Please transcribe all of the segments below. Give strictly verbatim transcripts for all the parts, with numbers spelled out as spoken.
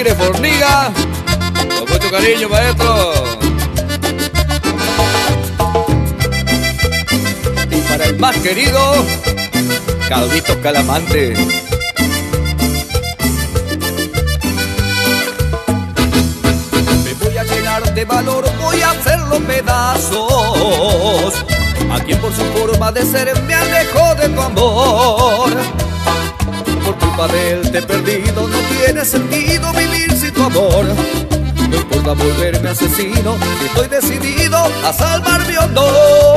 Tigre Forniga, con mucho cariño, maestro. Y para el más querido, Calvito Calamante. Me voy a llenar de valor, voy a hacerlo pedazos. A quien por su forma de ser me alejó de tu amor. Por culpa de él te he perdido, no tiene sentido vivir sin tu amor. No importa volverme asesino, estoy decidido a salvar mi honor.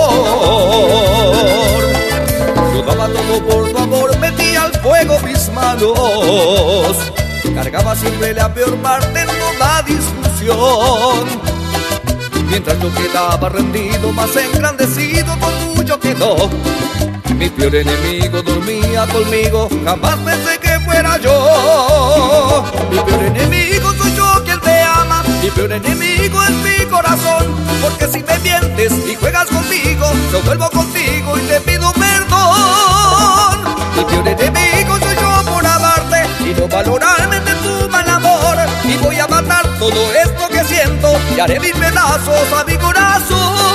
Yo daba todo por tu amor, metí al fuego mis manos. Cargaba siempre la peor parte en toda discusión. Mientras yo quedaba rendido, más engrandecido, con tuyo quedó. Mi peor enemigo dormía conmigo, jamás pensé que fuera yo. Mi peor enemigo soy yo quien te ama, mi peor enemigo es mi corazón. Porque si me mientes y juegas conmigo, yo vuelvo contigo y te pido perdón. Mi peor enemigo soy yo por amarte y no valorarme de tu mal amor. Y voy a matar todo esto que siento y haré mil pedazos a mi corazón.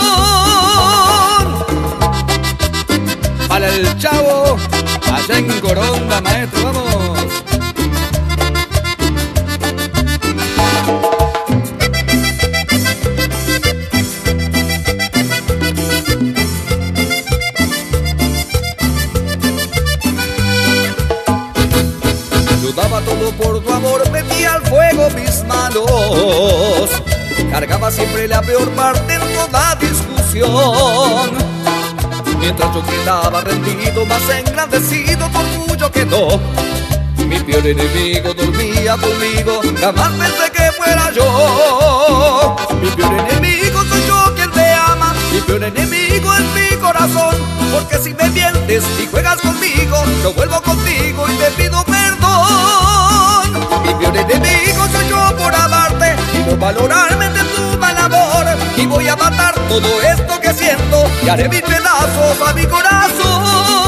Para el Chavo, allá en Coronda, maestro, vamos. Yo daba todo por tu amor, metí al fuego mis manos. Cargaba siempre la peor parte en toda discusión. Mientras yo quedaba rendido, más engrandecido, tu orgullo quedó. Mi peor enemigo dormía conmigo, jamás pensé que fuera yo. Mi peor enemigo soy yo quien te ama, mi peor enemigo es mi corazón. Porque si me mientes y juegas conmigo, yo vuelvo contigo y te pido perdón. Mi peor enemigo soy yo por amarte y no valorarme de tu mal amor. Y voy a matar todo esto que siento y haré mil pedazos a mi corazón.